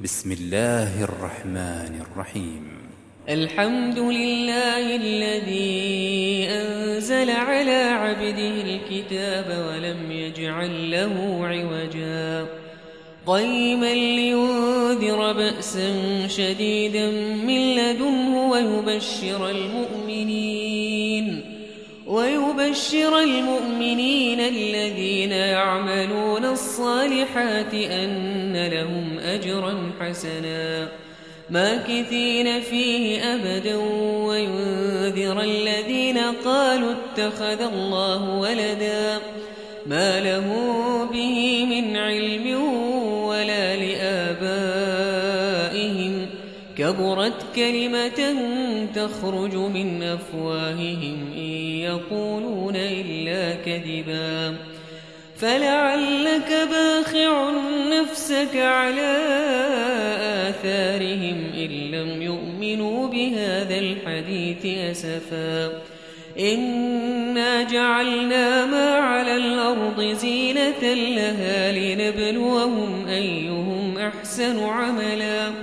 بسم الله الرحمن الرحيم. الحمد لله الذي أنزل على عبده الكتاب ولم يجعل له عوجا قيما لينذر بأسا شديدا من لدنه ويبشر المؤمنين الذين يعملون الصالحات أن لهم أجرا حسنا ماكثين فيه أبدا وينذر الذين قالوا اتخذ الله ولدا ما له به من علم ولا لآبائهم كبرت كلمة تخرج من أفواههم إن يقولون إلا كذبا فلعلك باخع نفسك على آثارهم إن لم يؤمنوا بهذا الحديث أسفا إنا جعلنا ما على الأرض زينة لها لنبلوهم أيهم أحسن عملا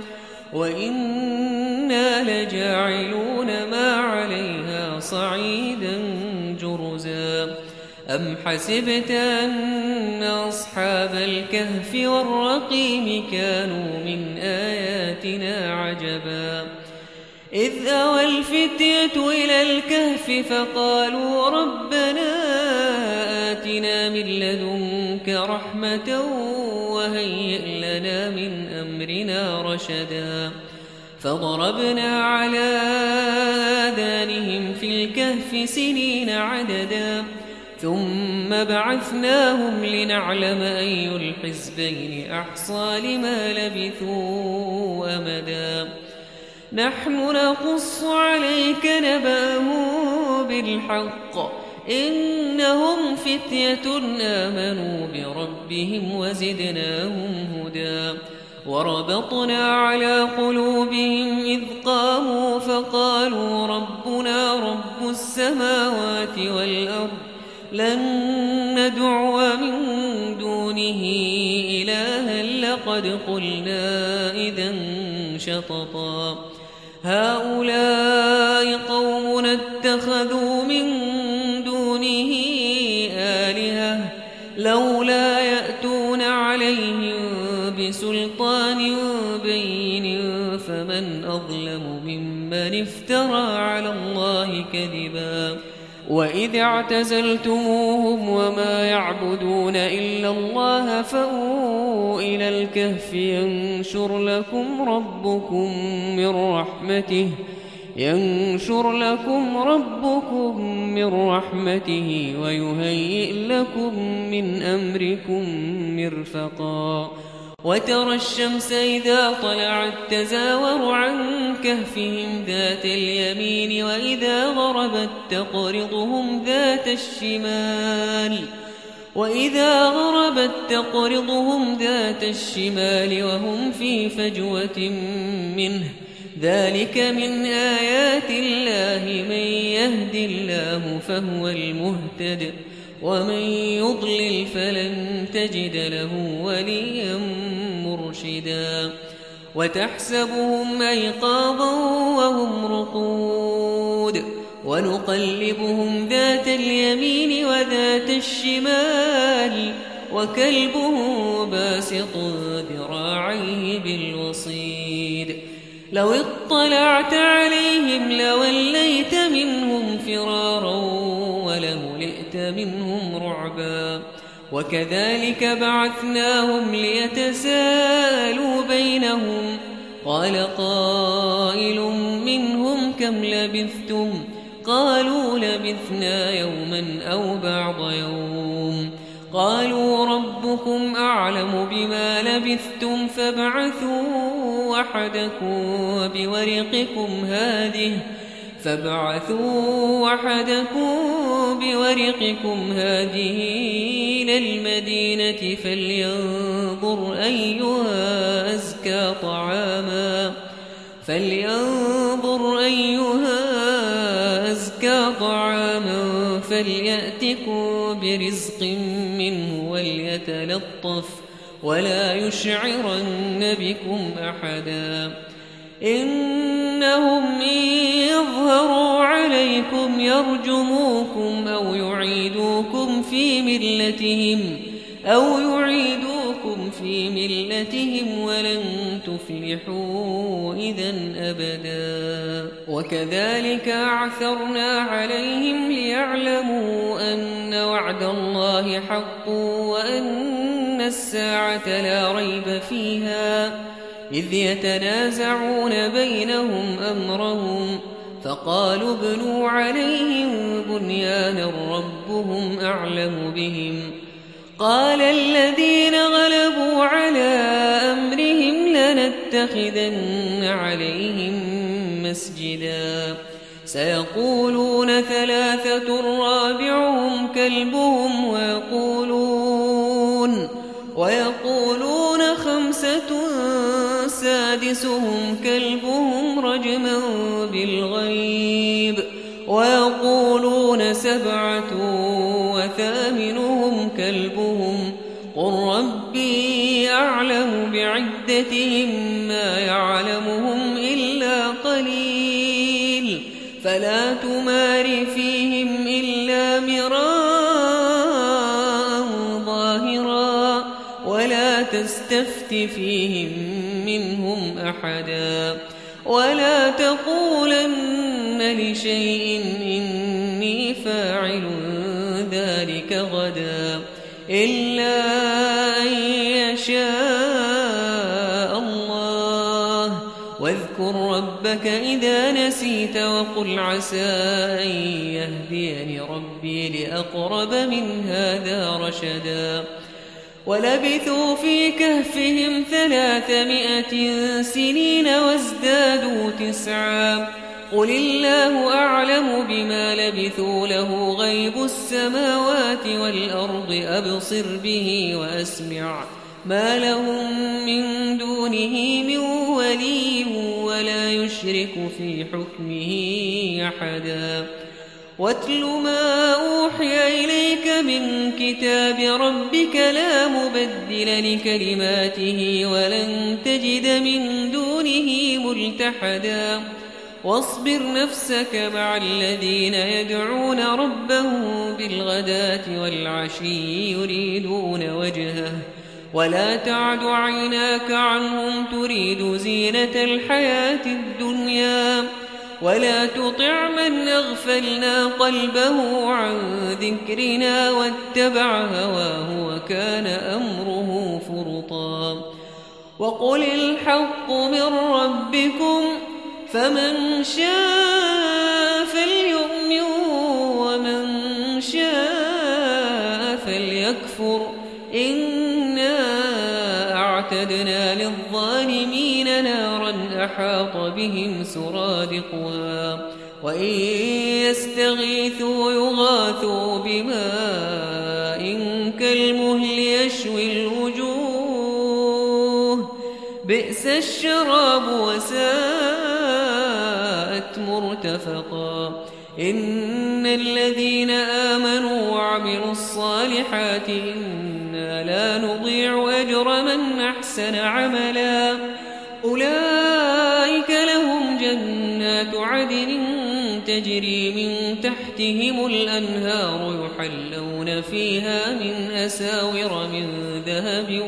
وإنا لجاعلون ما عليها صعيدا جرزا أم حسبت أن أصحاب الكهف والرقيم كانوا من آياتنا عجبا إذ أوى الفتية إلى الكهف فقالوا ربنا آتنا من لدنك رحمة وهيئ لنا من أمرنا رشدا فضربنا على آذانهم في الكهف سنين عددا ثم بعثناهم لنعلم أي الحزبين أحصى لما لبثوا أمدا نحن نقص عليك نبأهم بالحق إنهم فتية آمنوا بربهم وزدناهم هدى وربطنا على قلوبهم إذ قاموا فقالوا ربنا رب السماوات والأرض لن ندعو من دونه إلها لقد قلنا إذا شططا هؤلاء قوم اتخذوا من دونه آلهة لولا يأتون عليهم بسلطان بين فمن أظلم ممن افترى على الله كذبا وإذ اعتزلتموهم وما يعبدون إلا الله فأووا إلى الكهف ينشر لكم ربكم من رحمته ويهيئ لكم من أمركم مرفقا وترى الشمس إذا طلعت تزاور عن كهفهم ذات اليمين وإذا غربت تقرضهم ذات الشمال وهم في فجوة منه ذلك من آيات الله من يهد الله فهو المهتد ومن يضلل فلن تجد له وليا مرشدا وتحسبهم أيقاظا وهم رقود ونقلبهم ذات اليمين وذات الشمال وكلبهم باسط ذراعيه بالوصيد لو اطلعت عليهم لوليت منهم فرارا ولملئت منهم رعبا وكذلك بعثناهم ليتساءلوا بينهم قال قائل منهم كم لبثتم قالوا لبثنا يوما أو بعض يوم قالوا ربكم أعلم بما لبثتم فابعثوا وحدكم بورقكم هذه إلى المدينة فلينظر أيها أزكى طعاما فليأتكم برزق منه ولا يشعرن بكم أحدا إنهم إن يظهروا عليكم يرجموكم أو يعيدوكم في ملتهم ولن تفلحوا إذا أبدا وكذلك أعثرنا عليهم ليعلموا أن وعد الله حق وأن الساعة لا ريب فيها إذ يتنازعون بينهم أمرهم فقالوا ابنوا عليهم بنيانا ربهم أعلم بهم قال الذين غلبوا على أمرهم لنتخذن عليهم مسجدا سيقولون ثلاثة رابعهم كلبهم ويقولون خمسة سادسهم كلبهم رجما بالغيب ويقولون سبعة وثامنهم كلبهم قل ربي أعلم بعدتهم ما يعلمهم إلا قليل فلا تمار فيهم إلا مراء ظاهرا ولا تستفت فيهم منهم أحدا ولا تقولن لشيء إني فاعل ذلك غدا إلا أن يشاء الله واذكر ربك إذا نسيت وقل عسى أن يهديني ربي لأقرب من هذا رشدا ولبثوا في كهفهم 300 سنين وازدادوا 9 قل الله أعلم بما لبثوا له غيب السماوات والأرض أبصر به وأسمع ما لهم من دونه من ولي ولا يشرك في حكمه أحدا واتل ما أوحي إليك من كتاب ربك لا مبدل لكلماته ولن تجد من دونه ملتحدا واصبر نفسك مع الذين يدعون ربهم بالغداة والعشي يريدون وجهه ولا تعد عيناك عنهم تريد زينة الحياة الدنيا ولا تطع من أغفلنا قلبه عن ذكرنا واتبع هواه وكان أمره فرطا وقل الحق من ربكم فمن شاء فليؤمن ومن شاء فليكفر إنا أعتدنا للظالمين نارا أحاط بهم سرادقها وإن يستغيثوا يغاثوا بماء كالمهل يشوي الوجوه بئس الشراب وساءت مرتفقا إن الذين آمنوا وعملوا الصالحات إنا لا نضيع أجر من أحسن عملا أولئك لهم جنات عدن تجري من تحتهم الأنهار يحلون فيها من أساور من ذهب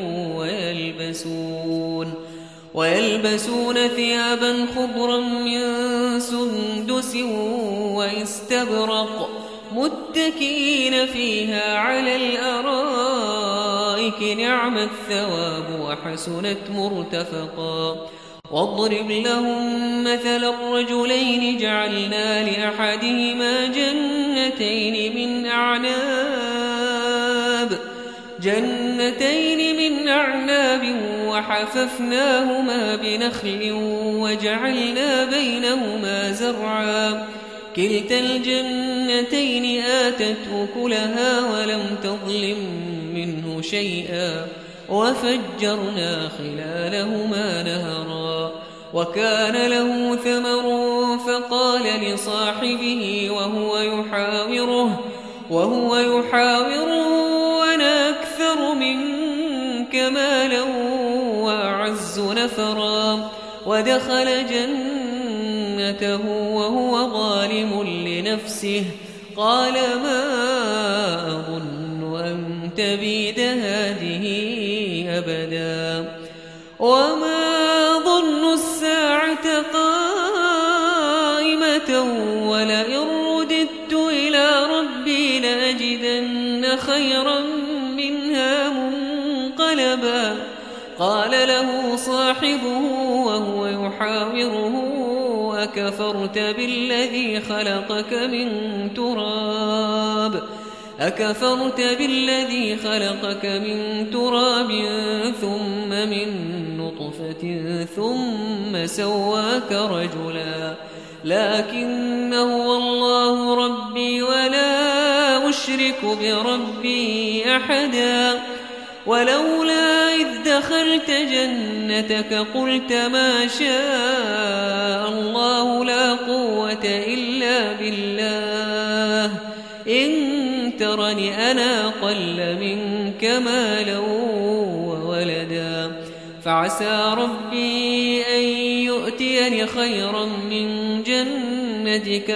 ويلبسون ثيابا خضرا من سندس واستبرق متكئين فيها على الأرائك نعم الثواب وحسنت مرتفقا واضرب لهم مثل الرجلين جعلنا لأحدهما جنتين من أعناب وحففناهما بنخل وجعلنا بينهما زرعا كلتا الجنتين آتت أكلها ولم تظلم منه شيئا وفجرنا خلالهما نهرا وكان له ثمر فقال لصاحبه وهو يحاوره أنا أكثر منك مالا وأعز نفرا ودخل جنته وهو ظالم لنفسه قال ما أظن أن تبيد هذه أبدا وما ظن الساعة قائمة ولئن رددت إلى ربي لأجدن خيرا منها منقلبا قال له صاحبه وهو يحاوره أكفرت بالذي خلقك من تراب ثم من نطفة ثم سواك رجلا لكن هو الله ربي ولا أشرك بربي أحدا ولولا إذ دخلت جنتك قلت ما شاء الله لا قوة إلا بالله إن ترني أنا أقل منك مالا وولدا فعسى ربي أن يؤتيني خيرا من جنتك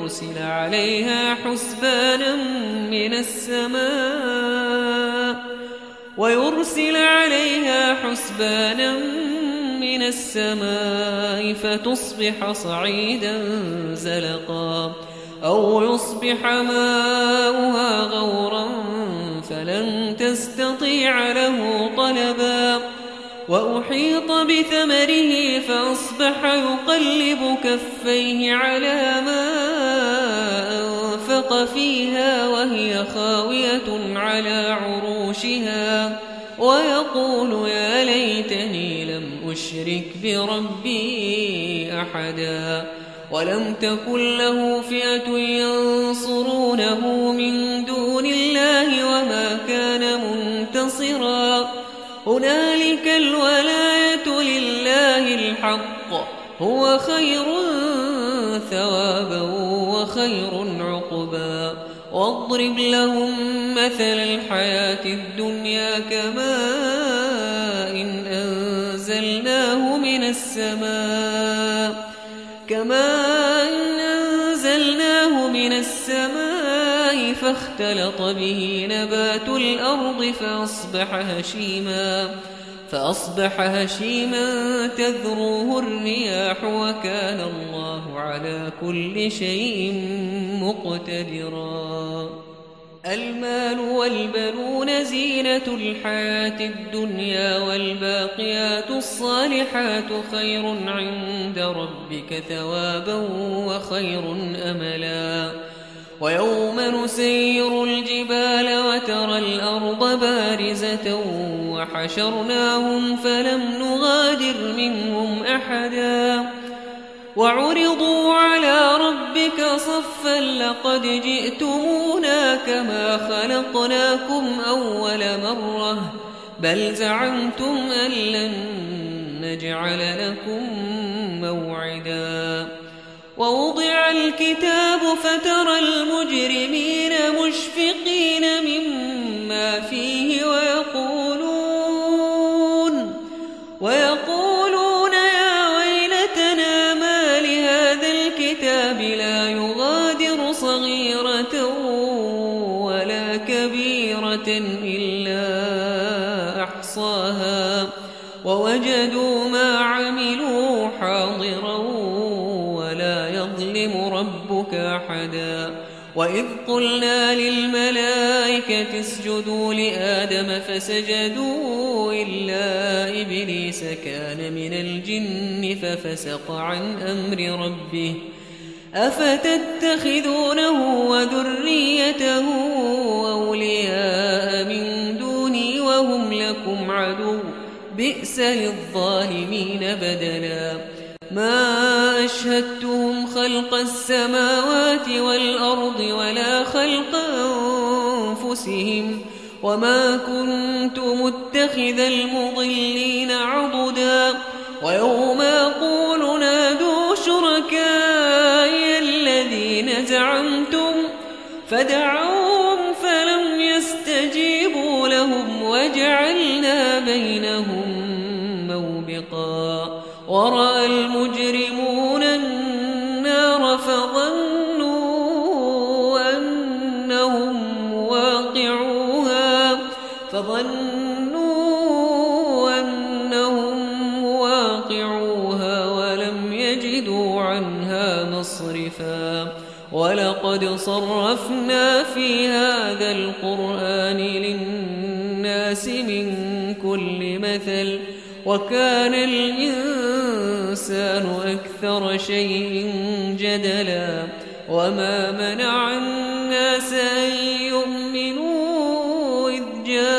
ويرسل عليها حسبانا من السماء فتصبح صعيدا زلقا أو يصبح ماؤها غورا فلن تستطيع له طلبا وأحيط بثمره فأصبح يقلب كفيه على ما أنفق فيها وهي خاوية على عروشها ويقول يا ليتني لم أشرك بربي أحدا ولم تكن له فئة ينصرونه من دون الله وما كان منتصرا هنالك الولاية لله الحق هو خير ثوابا وخير عقبا واضرب لهم مثل الحياة الدنيا كماء إن أنزلناه من السماء فاختلط به نبات الأرض فأصبح هشيما تذروه الرياح وكان الله على كل شيء مقتدرا المال والبنون زينة الحياة الدنيا والباقيات الصالحات خير عند ربك ثوابا وخير أملا ويوم نسير الجبال وترى الأرض بارزة وحشرناهم فلم نغادر منهم أحدا وعرضوا على ربك صفا لقد جئتمونا كما خلقناكم أول مرة بل زعمتم أن لن نجعل لكم موعدا ووضع الكتاب فترى المجرمين مشفقين مما فيه ويقولون يا ويلتنا ما لهذا الكتاب لا يغادر صغيرة ولا كبيرة إلا أحصاها ووجدوا ما عملوا حاضرا ولا يظلم ربك أحدا وإذ قلنا للملائكة اسجدوا لآدم فسجدوا إلا إبليس كان من الجن ففسق عن أمر ربه أفتتخذونه وذريته أولياء من دوني وهم لكم عدو بئس للظالمين بدلا ما أشهدتهم خلق السماوات والأرض ولا خلق أنفسهم وما كنت متخذ المضلين عضدا ويوم يقول نادوا شركائي الذين زعمتم فدعوهم فلم يستجيبوا لهم وجعلنا بينهم موبقا ورأى المجرمون النار فظنوا أنهم واقعوها ولم يجدوا عنها مصرفا ولقد صرفنا في هذا القرآن للناس من كل مثل وكان الإنسان أكثر شيء جدلا وما منع الناس أن يؤمنوا إذ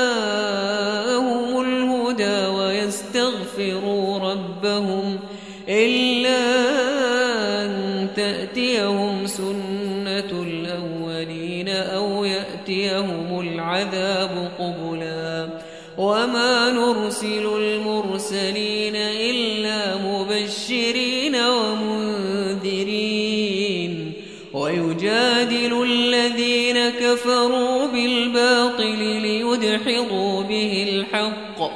جاءهم الهدى ويستغفروا ربهم إلا أن تأتيهم سنة الأولين أو يأتيهم العذاب قبلا وما نرسل المرسلين إلا مبشرين ومنذرين ويجادل الذين كفروا بالباطل ليدحضوا به الحق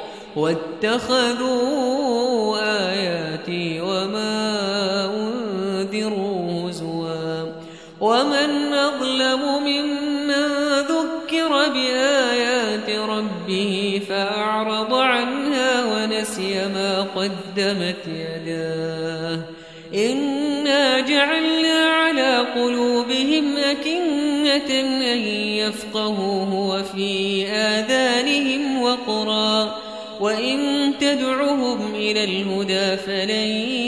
واتخذوا آياتي وما أنذروا هزوا ومن أظلم ممن ذكر بآيات ربه فأعرض عنها ونسي ما قدمت يداه إنا جعلنا على قلوبهم أكنة أن يفقهوه وفي آذانهم وقرا وإن تدعهم إلى الهدى فلن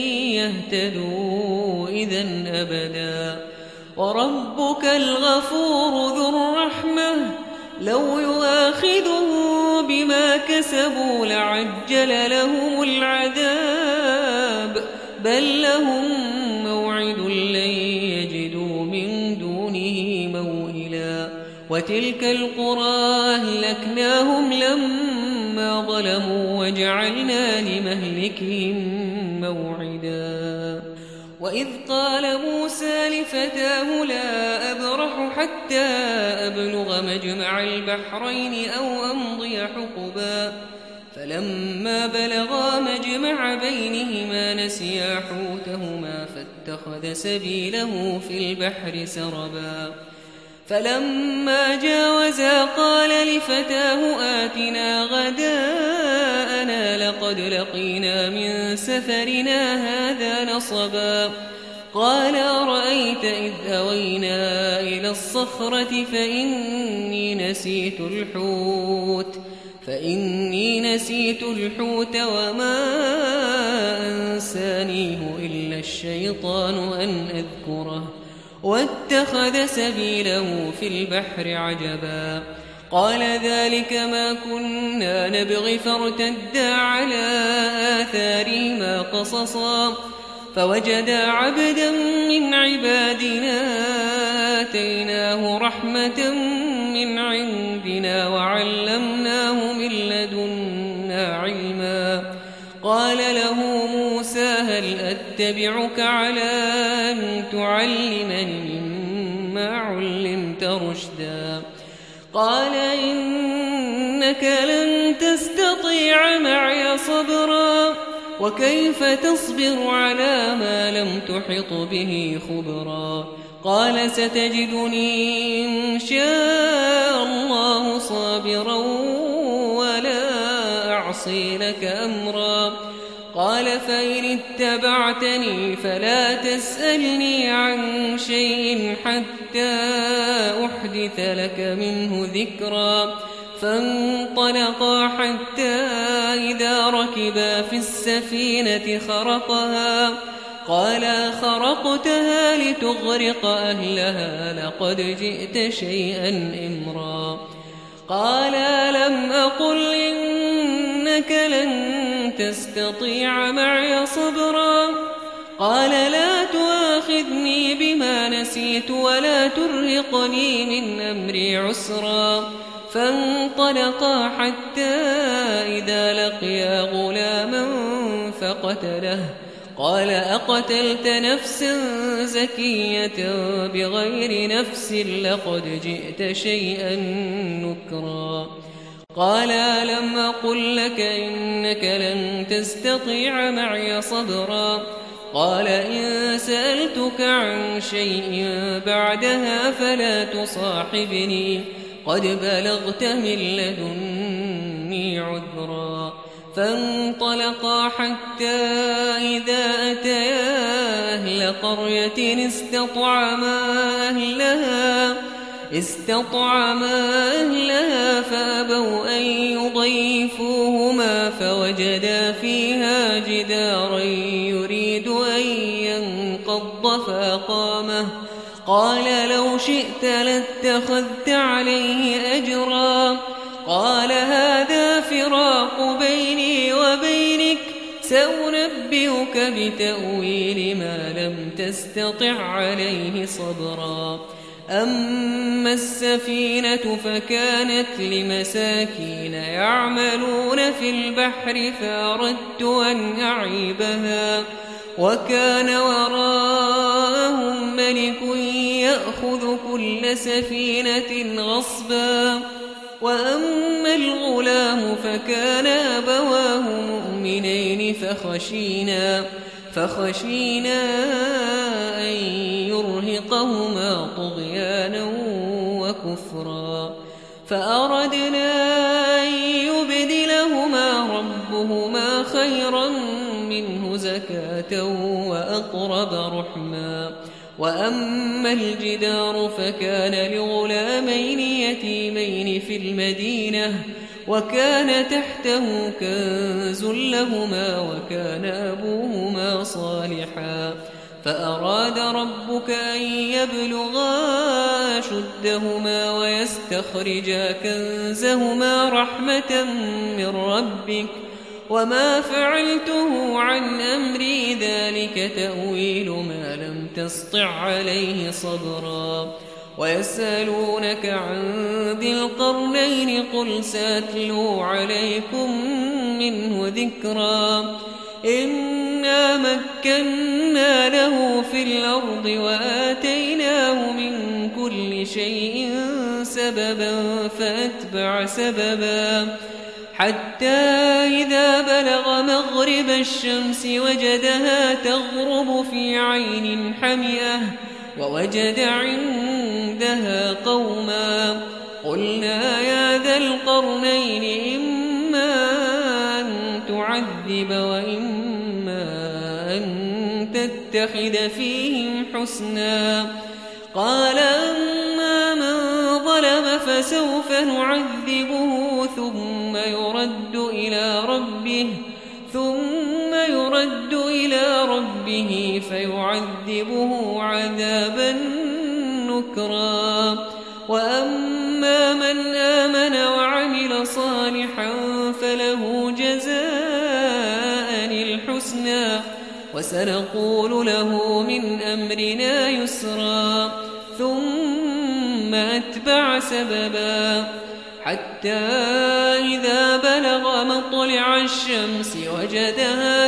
يهتدوا إذن أبدا وربك الغفور ذو الرحمة لو يؤاخذهم بما كسبوا لعجل لهم العذاب بل لهم موعد لن يجدوا من دونه موئلا وتلك القرى أهلكناهم لما ظلموا وجعلنا لمهلكهم موعدا وإذ قال موسى لفتاه لا أبرح حتى أبلغ مجمع البحرين أو أمضي حقبا فلما بلغا مجمع بينهما نسيا حوتهما فاتخذ سبيله في البحر سربا فلما جاوزا قال لفتاه آتنا غداءنا لقد لقينا من سفرنا هذا نصبا قال أرأيت إذ أوينا إلى الصخرة فإني نسيت الحوت وما أنسانيه إلا الشيطان أن أذكره واتخذ سبيله في البحر عجبا قال ذلك ما كنا نبغي فارتدا على آثارهما قصصا فوجدا عبدا من عبادنا آتيناه رحمة من عندنا وعلمناه من لدنا علما قال له موسى هل أتبعك على أن تعلمني مما علمت رشدا قال إنك لن تستطيع معي صبرا وكيف تصبر على ما لم تحط به خبرا قال ستجدني إن شاء الله صابرا ولا أعصي لك أمرا قال فإن اتبعتني فلا تسألني عن شيء حتى أحدث لك منه ذكرا فانطلقا حتى إذا ركبا في السفينة خرقها قال خرقتها لتغرق أهلها لقد جئت شيئا إمرا قال لم أقل إنك لن تستطيع معي صبرا قال لا تؤاخذني بما نسيت ولا ترهقني من أمري عسرا فانطلقا حتى إذا لقيا غلاما فقتله قال أقتلت نفسا زكية بغير نفس لقد جئت شيئا نكرا قال ألم أقل لك إنك لن تستطيع معي صبرا قال إن سألتك عن شيء بعدها فلا تصاحبني قد بلغت من لدني عذرا فانطلقا حتى إذا أتيا أهل قرية استطعما أهلها فأبوا أن يضيفوهما فوجدا فيها جدارا يريد أن ينقض فأقامه قال لو شئت لاتخذت عليه أجرا قال هذا فراق بيني وبينك سأنبئك بتأويل ما لم تستطع عليه صبرا أما السفينة فكانت لمساكين يعملون في البحر فأردت أن أعيبها وكان وراءهم ملك يأخذ كل سفينة غصبا وأما الغلام فكان أبواه مؤمنين فخشينا أن يرهقهما طغيانا وكفرا فأردنا أن يبدلهما ربهما خيرا منه زكاة وأقرب رحما وأما الجدار فكان لغلامين يتيمين في المدينة وكان تحته كنز لهما وكان أبوهما صالحا فأراد ربك أن يبلغا أشدهما ويستخرجا كنزهما رحمة من ربك وما فعلته عن أمري ذلك تأويل ما لم تسطع عليه صبرا ويسألونك عن ذي القرنين قل سأتلو عليكم منه ذكرا إنا مكنا له في الأرض وآتيناه من كل شيء سببا فأتبع سببا حتى إذا بلغ مغرب الشمس وجدها تغرب في عين حمئة ووجد عندها قوما قلنا يا ذا القرنين إما أن تعذب وإما أن تتخذ فيهم حسنا قال أما من ظلم فسوف نعذبه ثم يرد إلى ربه فيعذبه عذابا نكرا وأما من آمن وعمل صالحا فله جزاء الحسنى وسنقول له من أمرنا يسرا ثم أتبع سببا حتى إذا بلغ مطلع الشمس وجدها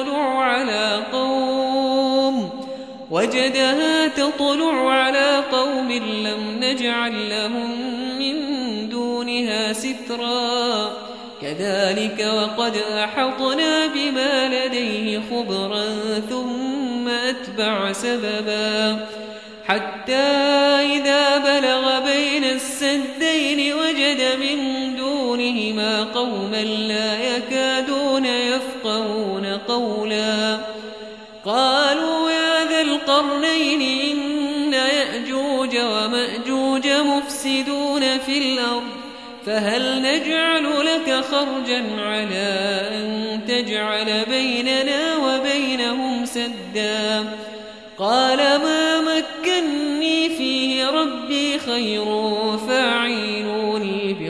تطلع على قوم لم نجعل لهم من دونها سترا كذلك وقد أحطنا بما لديه خبرا ثم أتبع سببا حتى إذا بلغ بين السدين وجد من دونهما قوما لا يكادون يفقهون قولا قالوا يا ذا القرنين إن يأجوج ومأجوج مفسدون في الأرض فهل نجعل لك خرجا على أن تجعل بيننا وبينهم سدا قال ما مكني فيه ربي خير فأعينوني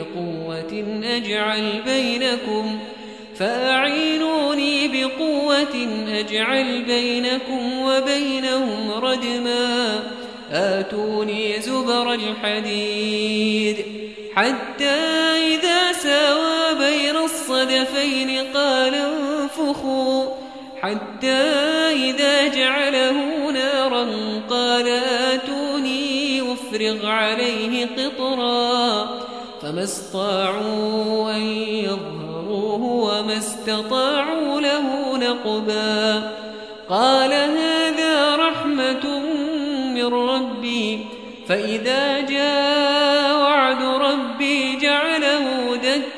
بقوة أجعل بينكم وبينهم ردما آتوني زبر الحديد حتى إذا ساوى بين الصدفين قال انفخوا حتى إذا جعله نارا قال آتوني أفرغ عليه قطرا فما استطاعوا أن يظهروه وما استطاعوا له نقبا قال هذا رحمة من ربي فإذا جاء وعد ربي جعله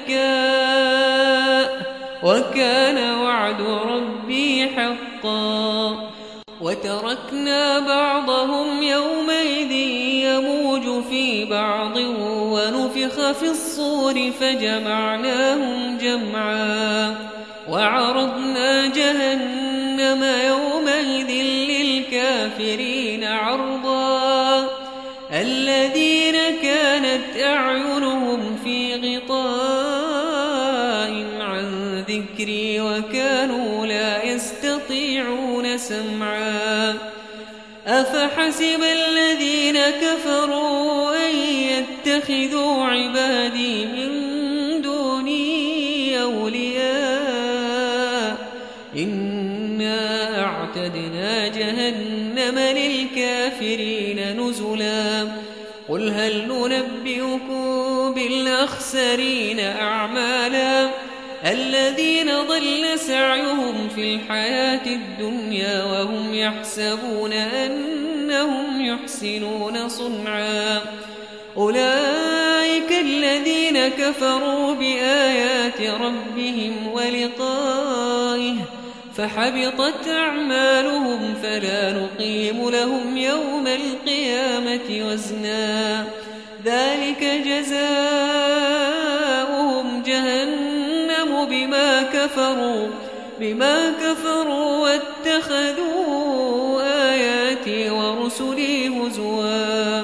دكاء وكان وعد ربي حقا وتركنا بعضهم يومئذ يموج في بعض ونفخ في الصور فجمعناهم جمعا وعرضنا جهنم يومئذ للكافرين عرضا الذين كانت أعينهم في غطاء عن ذكري وكانوا لا يستطيعون سمعا أفحسب الذين كفروا أن يتخذوا عبادي من دوني أولياء إنا أعتدنا جهنم للكافرين نزلا قل هل ننبئكم بالأخسرين أعمالا الذين ضل سعيهم في الحياة الدنيا وهم يحسبون أنهم يحسنون صنعا أولئك الذين كفروا بآيات ربهم ولقائه فحبطت أعمالهم فلا نقيم لهم يوم القيامة وزنا ذلك جزاؤهم جهنم بما كفروا واتخذوا آياتي ورسلي هزوا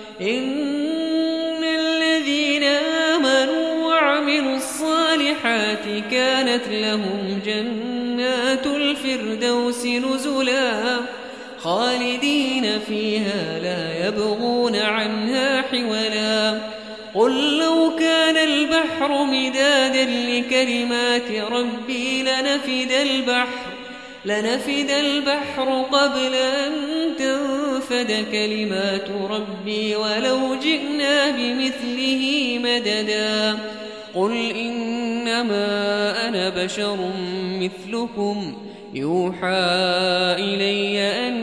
إن الذين آمنوا وعملوا الصالحات كانت لهم جنات الفردوس نزلا خالدين فيها لا يبغون عنها حولا قل لو كان البحر مدادا لكلمات ربي لنفد البحر قبل أن تنفد كلمات ربي ولو جئنا بمثله مددا قل إنما أنا بشر مثلكم يوحى إلي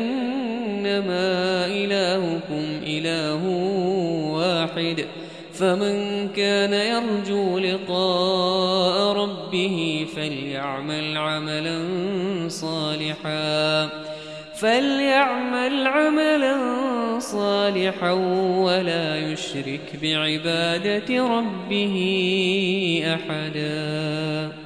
أنما إلهكم إله واحد فمن كان يرجو لقاء ربه فليعمل عملا صالحا ولا يشرك بعبادة ربه أحدا.